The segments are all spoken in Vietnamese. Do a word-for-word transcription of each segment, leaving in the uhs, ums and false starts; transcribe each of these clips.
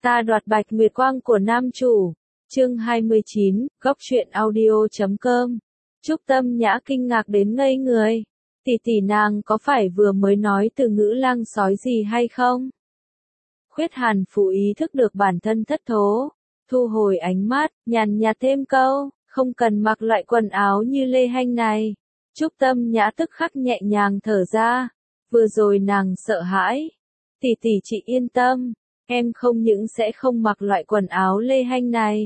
Ta đoạt bạch nguyệt quang của nam chủ. Chương hai mươi chín, góc truyện audio chấm com. Trúc Tâm Nhã kinh ngạc đến ngây người. Tỷ tỷ nàng có phải vừa mới nói từ ngữ lang sói gì hay không? Khuyết Hàn Phù ý thức được bản thân thất thố, thu hồi ánh mắt, nhàn nhạt thêm câu, không cần mặc loại quần áo như Lê Hanh này. Trúc Tâm Nhã tức khắc nhẹ nhàng thở ra, vừa rồi nàng sợ hãi. Tỷ tỷ chị yên tâm, em không những sẽ không mặc loại quần áo Lê Hanh này,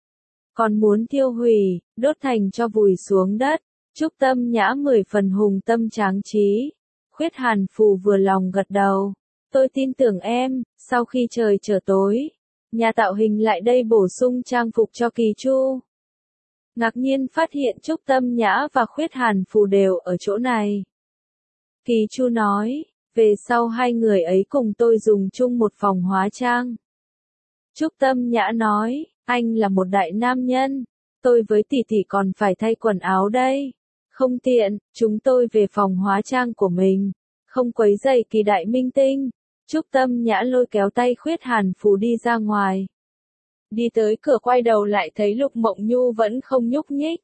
còn muốn tiêu hủy, đốt thành cho vùi xuống đất. Trúc Tâm Nhã mười phần hùng tâm tráng trí. Khuyết Hàn Phù vừa lòng gật đầu. Tôi tin tưởng em. Sau khi trời trở tối, nhà tạo hình lại đây bổ sung trang phục cho Kỳ Chu. Ngạc nhiên phát hiện Trúc Tâm Nhã và Khuyết Hàn Phù đều ở chỗ này. Kỳ Chu nói, về sau hai người ấy cùng tôi dùng chung một phòng hóa trang. Trúc Tâm Nhã nói, anh là một đại nam nhân, tôi với tỷ tỷ còn phải thay quần áo đây. Không tiện, chúng tôi về phòng hóa trang của mình, không quấy rầy Kỳ đại minh tinh. Trúc Tâm Nhã lôi kéo tay Khuyết Hàn Phù đi ra ngoài. Đi tới cửa quay đầu lại thấy Lục Mộng Nhu vẫn không nhúc nhích.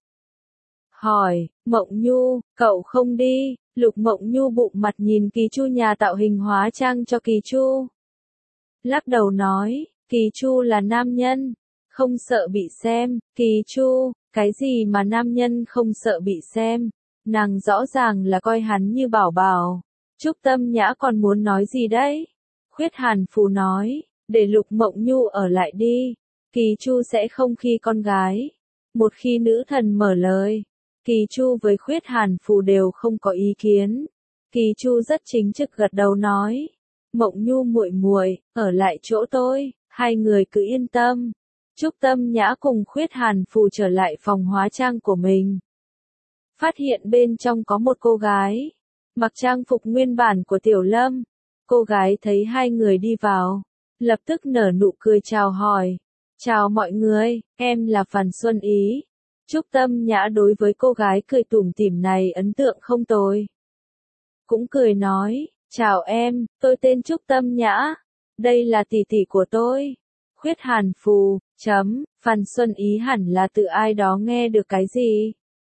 Hỏi, Mộng Nhu, cậu không đi? Lục Mộng Nhu bụng mặt nhìn Kỳ Chu nhà tạo hình hóa trang cho Kỳ Chu. Lắc đầu nói, Kỳ Chu là nam nhân, không sợ bị xem. Kỳ Chu, cái gì mà nam nhân không sợ bị xem? Nàng rõ ràng là coi hắn như bảo bảo. Trúc Tâm Nhã còn muốn nói gì đấy? Khuyết Hàn Phù nói, để Lục Mộng Nhu ở lại đi. Kỳ Chu sẽ không khi con gái. Một khi nữ thần mở lời, Kỳ Chu với Khuyết Hàn Phù đều không có ý kiến. Kỳ Chu rất chính trực gật đầu nói, Mộng Nhu muội muội, ở lại chỗ tôi, hai người cứ yên tâm. Trúc Tâm Nhã cùng Khuyết Hàn Phù trở lại phòng hóa trang của mình. Phát hiện bên trong có một cô gái, mặc trang phục nguyên bản của Tiểu Lâm. Cô gái thấy hai người đi vào, lập tức nở nụ cười chào hỏi. Chào mọi người, em là Phàn Xuân Ý. Trúc Tâm Nhã đối với cô gái cười tủm tỉm này ấn tượng không tồi. Cũng cười nói, chào em, tôi tên Trúc Tâm Nhã. Đây là tỷ tỷ của tôi. Khuyết Hàn Phù, chấm, Phàn Xuân Ý hẳn là từ ai đó nghe được cái gì.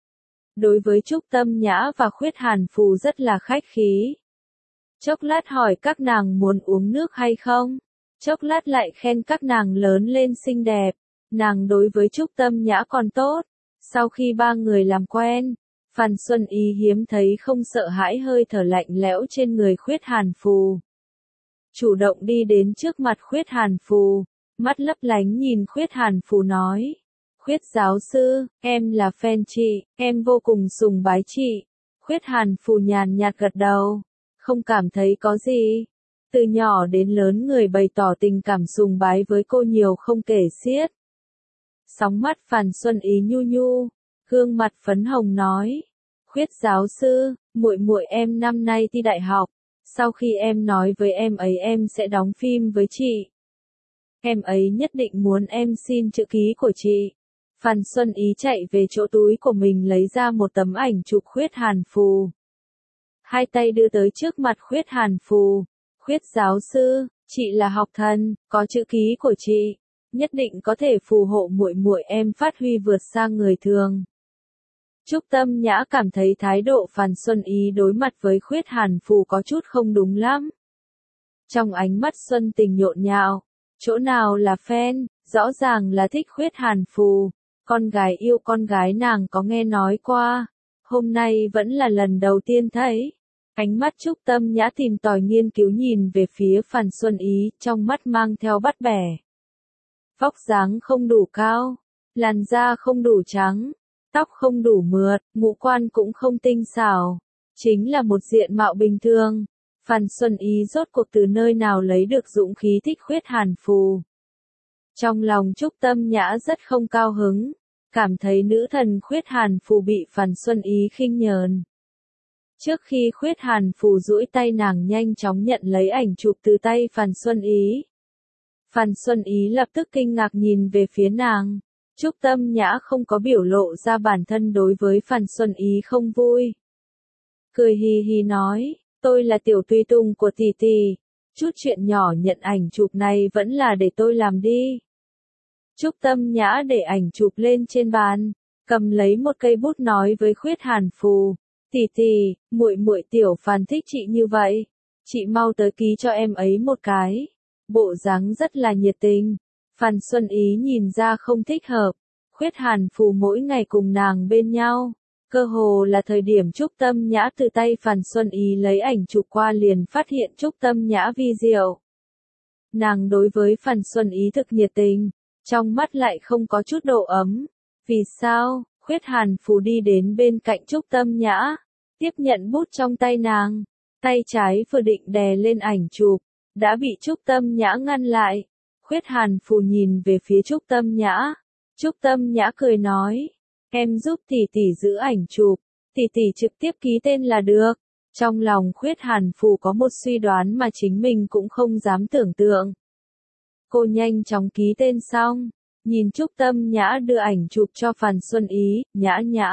Đối với Trúc Tâm Nhã và Khuyết Hàn Phù rất là khách khí. Chốc lát hỏi các nàng muốn uống nước hay không. Chốc lát lại khen các nàng lớn lên xinh đẹp. Nàng đối với Trúc Tâm Nhã còn tốt. Sau khi ba người làm quen, Phàn Xuân Ý hiếm thấy không sợ hãi hơi thở lạnh lẽo trên người Khuyết Hàn Phù. Chủ động đi đến trước mặt Khuyết Hàn Phù, mắt lấp lánh nhìn Khuyết Hàn Phù nói. Khuyết giáo sư, em là fan chị, em vô cùng sùng bái chị. Khuyết Hàn Phù nhàn nhạt gật đầu, không cảm thấy có gì. Từ nhỏ đến lớn người bày tỏ tình cảm sùng bái với cô nhiều không kể xiết. Sóng mắt Phàn Xuân Ý nhu nhu, gương mặt phấn hồng nói, Khuyết giáo sư, muội muội em năm nay thi đại học, sau khi em nói với em ấy em sẽ đóng phim với chị. Em ấy nhất định muốn em xin chữ ký của chị. Phàn Xuân Ý chạy về chỗ túi của mình lấy ra một tấm ảnh chụp Khuyết Hàn Phù. Hai tay đưa tới trước mặt Khuyết Hàn Phù. Khuyết giáo sư, chị là học thần, có chữ ký của chị, nhất định có thể phù hộ muội muội em phát huy vượt xa người thường. Trúc Tâm Nhã cảm thấy thái độ Phàn Xuân Ý đối mặt với Khuyết Hàn Phù có chút không đúng lắm. Trong ánh mắt Xuân Tình nhộn nhạo, chỗ nào là fan, rõ ràng là thích Khuyết Hàn Phù. Con gái yêu con gái nàng có nghe nói qua, hôm nay vẫn là lần đầu tiên thấy. Ánh mắt Trúc Tâm Nhã tìm tòi nghiên cứu nhìn về phía Phàn Xuân Ý, trong mắt mang theo bắt bẻ. Vóc dáng không đủ cao, làn da không đủ trắng, tóc không đủ mượt, ngũ quan cũng không tinh xảo, chính là một diện mạo bình thường. Phàn Xuân Ý rốt cuộc từ nơi nào lấy được dũng khí thích Khuyết Hàn Phù. Trong lòng Trúc Tâm Nhã rất không cao hứng, cảm thấy nữ thần Khuyết Hàn Phù bị Phàn Xuân Ý khinh nhờn. Trước khi Khuyết Hàn Phù duỗi tay nàng nhanh chóng nhận lấy ảnh chụp từ tay Phàn Xuân Ý. Phàn Xuân Ý lập tức kinh ngạc nhìn về phía nàng. Trúc Tâm Nhã không có biểu lộ ra bản thân đối với Phàn Xuân Ý không vui. Cười hì hì nói, tôi là tiểu tùy tùng của tỷ tỷ. chút chuyện nhỏ nhận ảnh chụp này vẫn là để tôi làm đi. Trúc Tâm Nhã để ảnh chụp lên trên bàn, cầm lấy một cây bút nói với Khuyết Hàn Phù, tỷ tỷ, muội muội Tiểu Phàn thích chị như vậy, chị mau tới ký cho em ấy một cái. Bộ dáng rất là nhiệt tình. Phan Xuân Ý nhìn ra không thích hợp. Khuyết Hàn Phù mỗi ngày cùng nàng bên nhau, cơ hồ là thời điểm Trúc Tâm Nhã từ tay Phan Xuân Ý lấy ảnh chụp qua liền phát hiện Trúc Tâm Nhã vi diệu. Nàng đối với Phan Xuân Ý thực nhiệt tình, trong mắt lại không có chút độ ấm. Vì sao? Khuyết Hàn Phù đi đến bên cạnh Trúc Tâm Nhã, tiếp nhận bút trong tay nàng, tay trái vừa định đè lên ảnh chụp, đã bị Trúc Tâm Nhã ngăn lại. Khuyết Hàn Phù nhìn về phía Trúc Tâm Nhã. Trúc Tâm Nhã cười nói, em giúp tỷ tỷ giữ ảnh chụp, tỷ tỷ trực tiếp ký tên là được. Trong lòng Khuyết Hàn Phù có một suy đoán mà chính mình cũng không dám tưởng tượng. Cô nhanh chóng ký tên xong, nhìn Trúc Tâm Nhã đưa ảnh chụp cho Phan Xuân Ý, Nhã Nhã.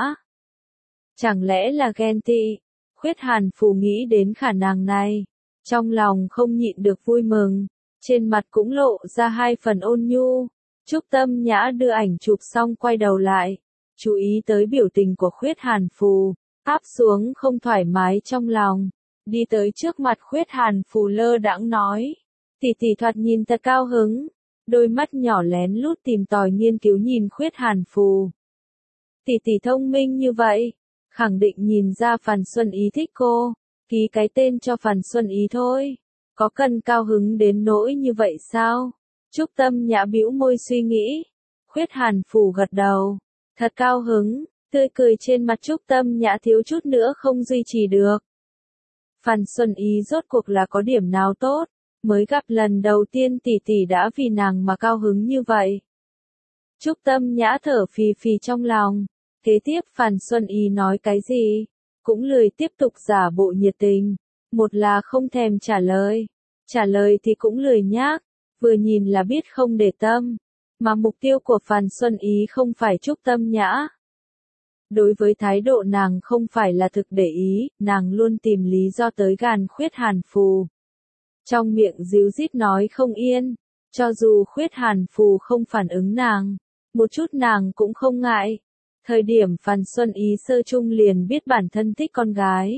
Chẳng lẽ là ghen tị? Khuyết Hàn Phù nghĩ đến khả năng này, trong lòng không nhịn được vui mừng, trên mặt cũng lộ ra hai phần ôn nhu. Trúc Tâm Nhã đưa ảnh chụp xong quay đầu lại, chú ý tới biểu tình của Khuyết Hàn Phù, áp xuống không thoải mái trong lòng, đi tới trước mặt Khuyết Hàn Phù lơ đãng nói, tỷ tỷ thoạt nhìn thật cao hứng, đôi mắt nhỏ lén lút tìm tòi nghiên cứu nhìn Khuyết Hàn Phù. Tỷ tỷ thông minh như vậy, khẳng định nhìn ra Phan Xuân Ý thích cô, ký cái tên cho Phan Xuân Ý thôi, có cần cao hứng đến nỗi như vậy sao? Trúc Tâm Nhã bĩu môi suy nghĩ. Khuyết Hàn Phù gật đầu, thật cao hứng, tươi cười trên mặt Trúc Tâm Nhã thiếu chút nữa không duy trì được. Phan Xuân Ý rốt cuộc là có điểm nào tốt, mới gặp lần đầu tiên tỷ tỷ đã vì nàng mà cao hứng như vậy. Trúc Tâm Nhã thở phì phì trong lòng, kế tiếp Phan Xuân Ý nói cái gì, cũng lười tiếp tục giả bộ nhiệt tình, một là không thèm trả lời, trả lời thì cũng lười nhác, vừa nhìn là biết không để tâm, mà mục tiêu của Phan Xuân Ý không phải Trúc Tâm Nhã. Đối với thái độ nàng không phải là thực để ý, nàng luôn tìm lý do tới gàn Khuyết Hàn Phù. Trong miệng díu dít nói không yên, cho dù Khuyết Hàn Phù không phản ứng nàng, một chút nàng cũng không ngại. Thời điểm Phan Xuân Ý sơ chung liền biết bản thân thích con gái.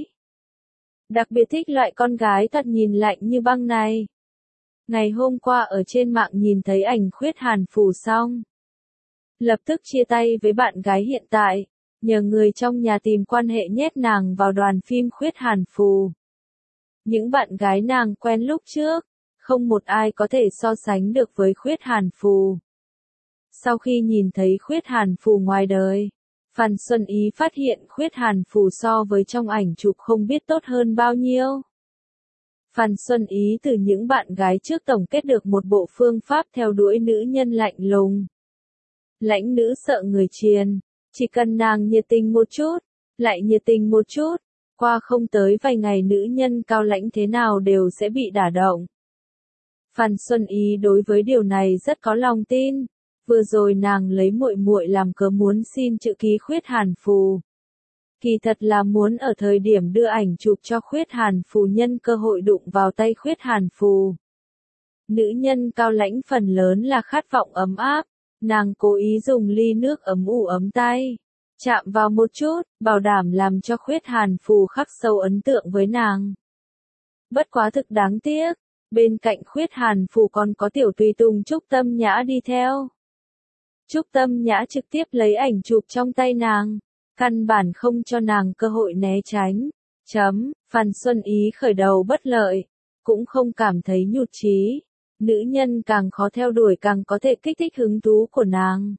Đặc biệt thích loại con gái thật nhìn lạnh như băng này. Ngày hôm qua ở trên mạng nhìn thấy ảnh Khuyết Hàn Phù xong, lập tức chia tay với bạn gái hiện tại, nhờ người trong nhà tìm quan hệ nhét nàng vào đoàn phim Khuyết Hàn Phù. Những bạn gái nàng quen lúc trước, không một ai có thể so sánh được với Khuyết Hàn Phù. Sau khi nhìn thấy Khuyết Hàn Phù ngoài đời, Phan Xuân Ý phát hiện Khuyết Hàn Phù so với trong ảnh chụp không biết tốt hơn bao nhiêu. Phan Xuân Ý từ những bạn gái trước tổng kết được một bộ phương pháp theo đuổi nữ nhân lạnh lùng. Lãnh nữ sợ người triền, chỉ cần nàng nhiệt tình một chút, lại nhiệt tình một chút, qua không tới vài ngày nữ nhân cao lãnh thế nào đều sẽ bị đả động. Phan Xuân Ý đối với điều này rất có lòng tin. Vừa rồi nàng lấy muội muội làm cớ muốn xin chữ ký Khuyết Hàn Phù. Kỳ thật là muốn ở thời điểm đưa ảnh chụp cho Khuyết Hàn Phù nhân cơ hội đụng vào tay Khuyết Hàn Phù. Nữ nhân cao lãnh phần lớn là khát vọng ấm áp, nàng cố ý dùng ly nước ấm ủ ấm tay, chạm vào một chút, bảo đảm làm cho Khuyết Hàn Phù khắc sâu ấn tượng với nàng. Bất quá thực đáng tiếc, bên cạnh Khuyết Hàn Phù còn có tiểu tùy tùng Trúc Tâm Nhã đi theo. Trúc Tâm Nhã trực tiếp lấy ảnh chụp trong tay nàng, căn bản không cho nàng cơ hội né tránh. Chấm, Phan Xuân Ý khởi đầu bất lợi, cũng không cảm thấy nhụt chí. Nữ nhân càng khó theo đuổi càng có thể kích thích hứng thú của nàng.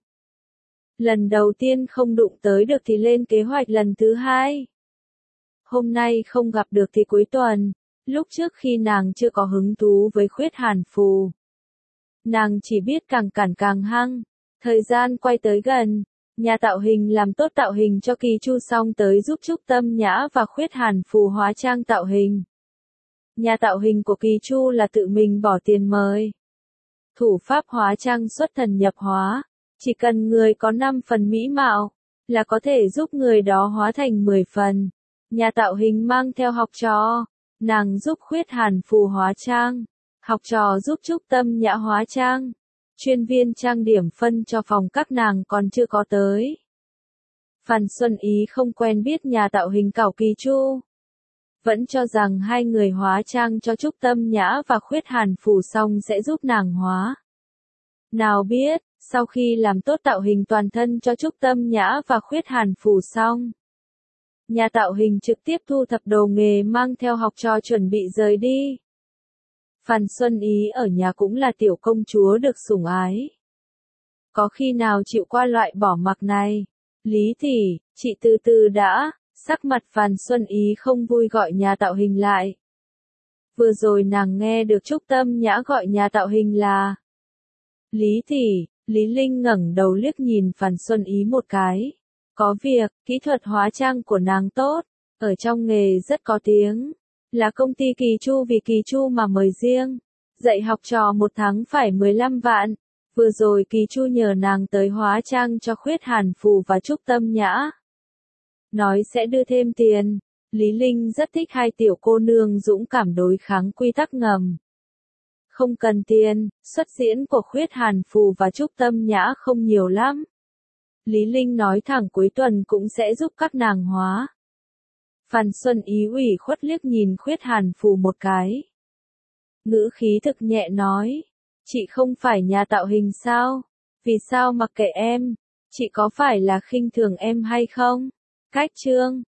Lần đầu tiên không đụng tới được thì lên kế hoạch lần thứ hai. Hôm nay không gặp được thì cuối tuần, lúc trước khi nàng chưa có hứng thú với Khuyết Hàn Phù. Nàng chỉ biết càng cản càng hăng. Thời gian quay tới gần, nhà tạo hình làm tốt tạo hình cho Kỳ Chu xong tới giúp Trúc Tâm Nhã và Khuyết Hàn Phù hóa trang tạo hình. Nhà tạo hình của Kỳ Chu là tự mình bỏ tiền mời. Thủ pháp hóa trang xuất thần nhập hóa, chỉ cần người có năm phần mỹ mạo, là có thể giúp người đó hóa thành mười phần. Nhà tạo hình mang theo học trò, nàng giúp Khuyết Hàn Phù hóa trang, Học trò giúp Trúc Tâm Nhã hóa trang. Chuyên viên trang điểm phân cho phòng các nàng còn chưa có tới. Phan Xuân Ý không quen biết nhà tạo hình Cảo Kỳ Chu. Vẫn cho rằng hai người hóa trang cho Trúc Tâm Nhã và Khuyết Hàn Phủ xong sẽ giúp nàng hóa. Nào biết, sau khi làm tốt tạo hình toàn thân cho Trúc Tâm Nhã và Khuyết Hàn Phủ xong, nhà tạo hình trực tiếp thu thập đồ nghề mang theo học trò chuẩn bị rời đi. Phan Xuân Ý ở nhà cũng là tiểu công chúa được sủng ái. Có khi nào chịu qua loại bỏ mặc này? Lý tỷ, chị từ từ đã, sắc mặt Phan Xuân Ý không vui gọi nhà tạo hình lại. Vừa rồi nàng nghe được Trúc Tâm Nhã gọi nhà tạo hình là Lý tỷ, Lý Linh ngẩng đầu liếc nhìn Phan Xuân Ý một cái. Có việc, kỹ thuật hóa trang của nàng tốt, ở trong nghề rất có tiếng. Là công ty Kỳ Chu vì Kỳ Chu mà mời riêng. Dạy học trò một tháng phải mười lăm vạn. Vừa rồi Kỳ Chu nhờ nàng tới hóa trang cho Khuyết Hàn Phù và Trúc Tâm Nhã. Nói sẽ đưa thêm tiền. Lý Linh rất thích hai tiểu cô nương dũng cảm đối kháng quy tắc ngầm. Không cần tiền, xuất diễn của Khuyết Hàn Phù và Trúc Tâm Nhã không nhiều lắm. Lý Linh nói thẳng cuối tuần cũng sẽ giúp các nàng hóa. Phan Xuân Ý ủy khuất liếc nhìn Khuyết Hàn Phù một cái. Ngữ khí thực nhẹ nói, chị không phải nhà tạo hình sao? Vì sao mặc kệ em? Chị có phải là khinh thường em hay không? Cách chương